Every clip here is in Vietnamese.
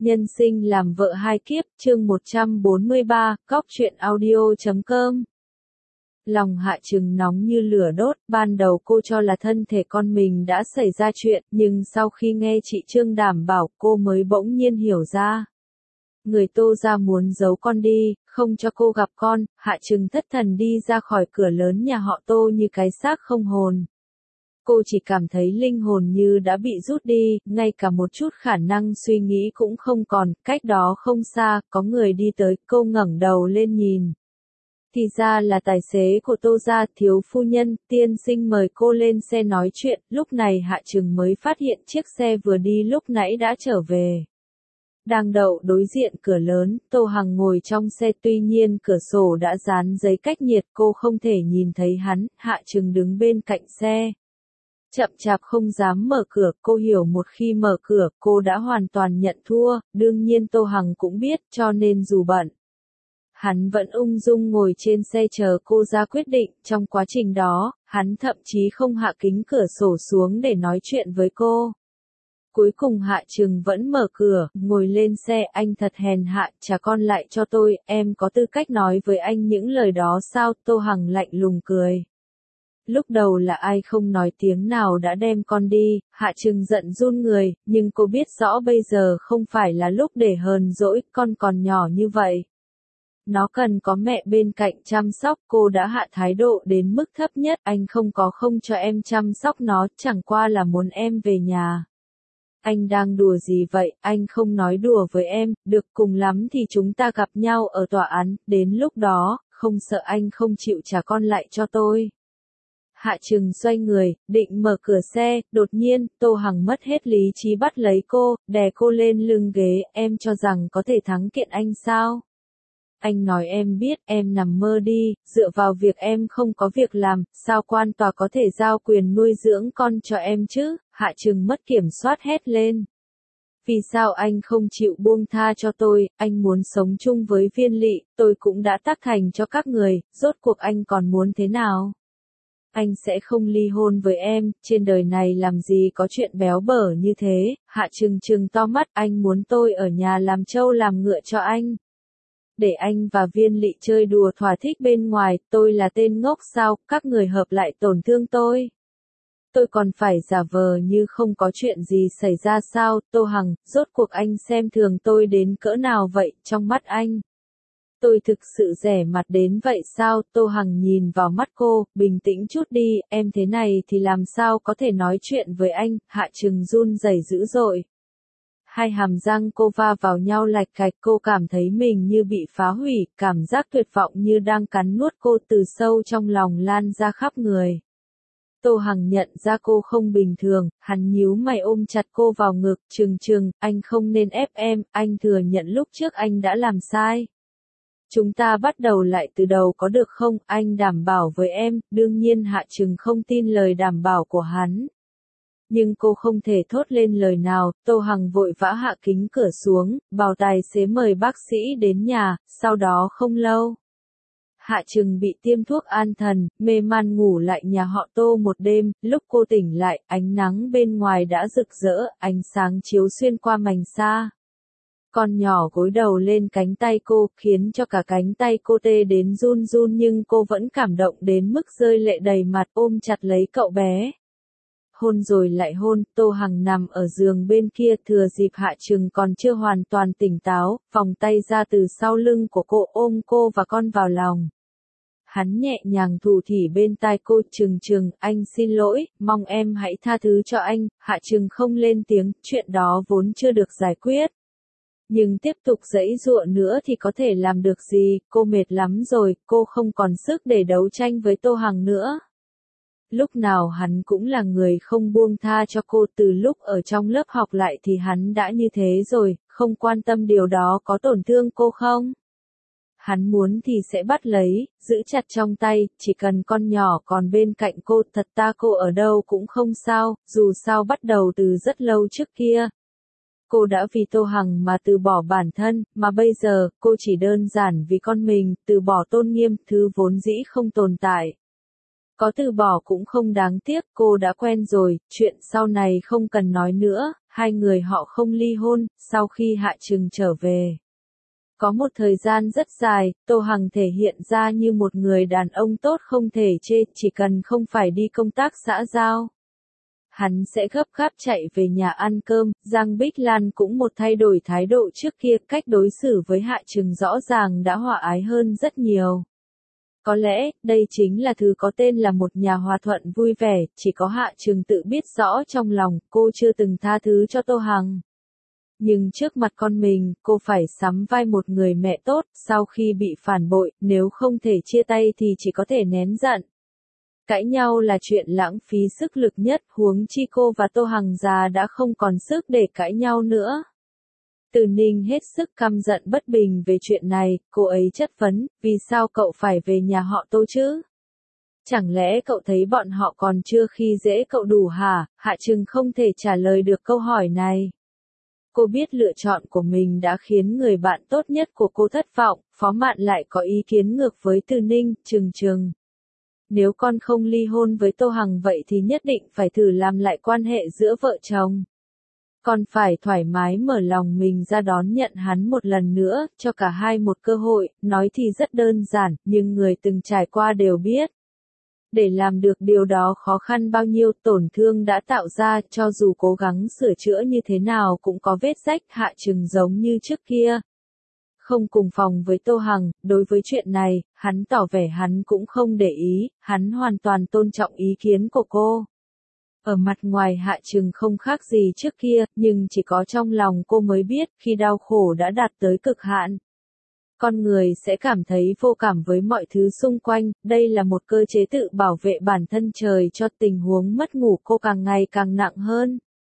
Nhân sinh làm vợ hai kiếp, chương 143, cóc truyện audio.com. Lòng Hạ Trừng nóng như lửa đốt, ban đầu cô cho là thân thể con mình đã xảy ra chuyện, nhưng sau khi nghe chị Trương đảm bảo, cô mới bỗng nhiên hiểu ra. Người Tô gia muốn giấu con đi, không cho cô gặp con. Hạ Trừng thất thần đi ra khỏi cửa lớn nhà họ Tô như cái xác không hồn. Cô chỉ cảm thấy linh hồn như đã bị rút đi, ngay cả một chút khả năng suy nghĩ cũng không còn. Cách đó không xa, có người đi tới, cô ngẩng đầu lên nhìn. Thì ra là tài xế của Tô gia, thiếu phu nhân, tiên sinh mời cô lên xe nói chuyện. Lúc này Hạ Trừng mới phát hiện chiếc xe vừa đi lúc nãy đã trở về. Đang đậu đối diện cửa lớn, Tô Hằng ngồi trong xe, tuy nhiên cửa sổ đã dán giấy cách nhiệt, cô không thể nhìn thấy hắn. Hạ Trừng đứng bên cạnh xe. Chậm chạp không dám mở cửa, cô hiểu một khi mở cửa, cô đã hoàn toàn nhận thua. Đương nhiên Tô Hằng cũng biết, cho nên dù bận, hắn vẫn ung dung ngồi trên xe chờ cô ra quyết định. Trong quá trình đó, hắn thậm chí không hạ kính cửa sổ xuống để nói chuyện với cô. Cuối cùng Hạ Trừng vẫn mở cửa, ngồi lên xe. Anh thật hèn hạ, trả con lại cho tôi, em có tư cách nói với anh những lời đó sao? Tô Hằng lạnh lùng cười. Lúc đầu là ai không nói tiếng nào đã đem con đi. Hạ Trừng giận run người, nhưng cô biết rõ bây giờ không phải là lúc để hờn dỗi, con còn nhỏ như vậy. Nó cần có mẹ bên cạnh chăm sóc. Cô đã hạ thái độ đến mức thấp nhất. Anh không cho em chăm sóc nó, chẳng qua là muốn em về nhà. Anh đang đùa gì vậy? Anh không nói đùa với em. Được, cùng lắm thì chúng ta gặp nhau ở tòa án, đến lúc đó, không sợ anh không chịu trả con lại cho tôi. Hạ Trừng xoay người, định mở cửa xe, đột nhiên, Tô Hằng mất hết lý trí bắt lấy cô, đè cô lên lưng ghế. Em cho rằng có thể thắng kiện anh sao? Anh nói em biết, em nằm mơ đi. Dựa vào việc em không có việc làm, sao quan tòa có thể giao quyền nuôi dưỡng con cho em chứ? Hạ Trừng mất kiểm soát hét lên. Vì sao anh không chịu buông tha cho tôi? Anh muốn sống chung với Viên Lị, tôi cũng đã tác thành cho các người, rốt cuộc anh còn muốn thế nào? Anh sẽ không ly hôn với em. Trên đời này làm gì có chuyện béo bở như thế? Hạ Trừng trừng to mắt. Anh muốn tôi ở nhà làm trâu làm ngựa cho anh, để anh và Viên Lị chơi đùa thỏa thích bên ngoài. Tôi là tên ngốc sao? Các người hợp lại tổn thương tôi. Tôi còn phải giả vờ như không có chuyện gì xảy ra sao? Tô Hằng, rốt cuộc anh xem thường tôi đến cỡ nào vậy? Trong mắt anh, tôi thực sự rẻ mặt đến vậy sao? Tô Hằng nhìn vào mắt cô, bình tĩnh chút đi, em thế này thì làm sao có thể nói chuyện với anh? Hạ Trừng run rẩy dữ dội. Hai hàm răng cô va vào nhau lạch cạch, cô cảm thấy mình như bị phá hủy, cảm giác tuyệt vọng như đang cắn nuốt cô từ sâu trong lòng lan ra khắp người. Tô Hằng nhận ra cô không bình thường, hắn nhíu mày ôm chặt cô vào ngực. Trừng, anh không nên ép em, anh thừa nhận lúc trước anh đã làm sai. Chúng ta bắt đầu lại từ đầu có được không? Anh đảm bảo với em. Đương nhiên Hạ Trừng không tin lời đảm bảo của hắn. Nhưng cô không thể thốt lên lời nào. Tô Hằng vội vã hạ kính cửa xuống, bảo tài xế mời bác sĩ đến nhà. Sau đó không lâu, Hạ Trừng bị tiêm thuốc an thần, mê man ngủ lại nhà họ Tô một đêm. Lúc cô tỉnh lại, ánh nắng bên ngoài đã rực rỡ, ánh sáng chiếu xuyên qua mành sa. Con nhỏ gối đầu lên cánh tay cô, khiến cho cả cánh tay cô tê đến run run, nhưng cô vẫn cảm động đến mức rơi lệ đầy mặt, ôm chặt lấy cậu bé. Hôn rồi lại hôn. Tô Hằng nằm ở giường bên kia, thừa dịp Hạ Trừng còn chưa hoàn toàn tỉnh táo, vòng tay ra từ sau lưng của cô, ôm cô và con vào lòng. Hắn nhẹ nhàng thủ thỉ bên tai cô. Trừng, anh xin lỗi, mong em hãy tha thứ cho anh. Hạ Trừng không lên tiếng, chuyện đó vốn chưa được giải quyết. Nhưng tiếp tục giãy giụa nữa thì có thể làm được gì? Cô mệt lắm rồi, cô không còn sức để đấu tranh với Tô Hằng nữa. Lúc nào hắn cũng là người không buông tha cho cô. Từ lúc ở trong lớp học lại thì hắn đã như thế rồi, không quan tâm điều đó có tổn thương cô không. Hắn muốn thì sẽ bắt lấy, giữ chặt trong tay, chỉ cần con nhỏ còn bên cạnh cô. Thật ta cô ở đâu cũng không sao, dù sao bắt đầu từ rất lâu trước kia. Cô đã vì Tô Hằng mà từ bỏ bản thân, mà bây giờ, cô chỉ đơn giản vì con mình, từ bỏ tôn nghiêm, thứ vốn dĩ không tồn tại. Có từ bỏ cũng không đáng tiếc, cô đã quen rồi, chuyện sau này không cần nói nữa, hai người họ không ly hôn, sau khi Hạ Trừng trở về. Có một thời gian rất dài, Tô Hằng thể hiện ra như một người đàn ông tốt không thể chê, chỉ cần không phải đi công tác xã giao. Hắn sẽ gấp gáp chạy về nhà ăn cơm, Giang Bích Lan cũng một thay đổi thái độ trước kia, cách đối xử với Hạ Trừng rõ ràng đã hòa ái hơn rất nhiều. Có lẽ, đây chính là thứ có tên là một nhà hòa thuận vui vẻ, chỉ có Hạ Trừng tự biết rõ trong lòng, cô chưa từng tha thứ cho Tô Hằng. Nhưng trước mặt con mình, cô phải sắm vai một người mẹ tốt, sau khi bị phản bội, nếu không thể chia tay thì chỉ có thể nén giận. Cãi nhau là chuyện lãng phí sức lực nhất, huống chi cô và Tô Hằng già đã không còn sức để cãi nhau nữa. Từ Ninh hết sức căm giận bất bình về chuyện này, cô ấy chất vấn, vì sao cậu phải về nhà họ Tô chứ? Chẳng lẽ cậu thấy bọn họ còn chưa khi dễ cậu đủ hả? Hạ Trừng không thể trả lời được câu hỏi này. Cô biết lựa chọn của mình đã khiến người bạn tốt nhất của cô thất vọng, Phó Mạn lại có ý kiến ngược với Từ Ninh, Trừng. Nếu con không ly hôn với Tô Hằng vậy thì nhất định phải thử làm lại quan hệ giữa vợ chồng. Con phải thoải mái mở lòng mình ra đón nhận hắn một lần nữa, cho cả hai một cơ hội, nói thì rất đơn giản, nhưng người từng trải qua đều biết. Để làm được điều đó khó khăn bao nhiêu, tổn thương đã tạo ra, cho dù cố gắng sửa chữa như thế nào cũng có vết rách. Hạ Trừng giống như trước kia. Không cùng phòng với Tô Hằng, đối với chuyện này, hắn tỏ vẻ hắn cũng không để ý, hắn hoàn toàn tôn trọng ý kiến của cô. Ở mặt ngoài Hạ Trừng không khác gì trước kia, nhưng chỉ có trong lòng cô mới biết, khi đau khổ đã đạt tới cực hạn. Con người sẽ cảm thấy vô cảm với mọi thứ xung quanh, đây là một cơ chế tự bảo vệ bản thân trời cho tình huống mất ngủ cô càng ngày càng nặng hơn.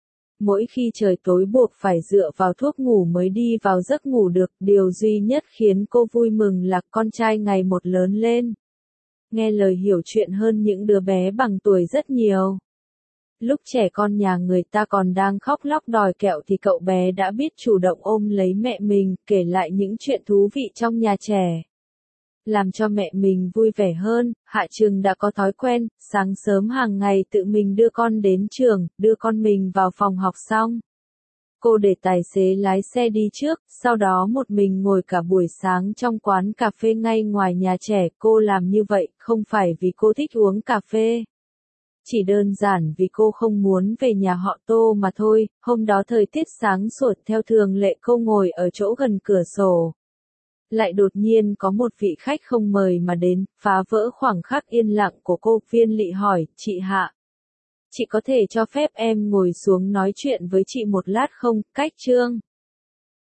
Mỗi khi trời tối buộc phải dựa vào thuốc ngủ mới đi vào giấc ngủ được, điều duy nhất khiến cô vui mừng là con trai ngày một lớn lên. Nghe lời hiểu chuyện hơn những đứa bé bằng tuổi rất nhiều. Lúc trẻ con nhà người ta còn đang khóc lóc đòi kẹo thì cậu bé đã biết chủ động ôm lấy mẹ mình, kể lại những chuyện thú vị trong nhà trẻ. Làm cho mẹ mình vui vẻ hơn, Hạ Trừng đã có thói quen, sáng sớm hàng ngày tự mình đưa con đến trường, đưa con mình vào phòng học xong. Cô để tài xế lái xe đi trước, sau đó một mình ngồi cả buổi sáng trong quán cà phê ngay ngoài nhà trẻ. Cô làm như vậy không phải vì cô thích uống cà phê. Chỉ đơn giản vì cô không muốn về nhà họ Tô mà thôi. Hôm đó thời tiết sáng sủa, theo thường lệ cô ngồi ở chỗ gần cửa sổ. Lại đột nhiên có một vị khách không mời mà đến, phá vỡ khoảng khắc yên lặng của cô. Viên Lị hỏi, chị Hạ, chị có thể cho phép em ngồi xuống nói chuyện với chị một lát không? Cách Trương.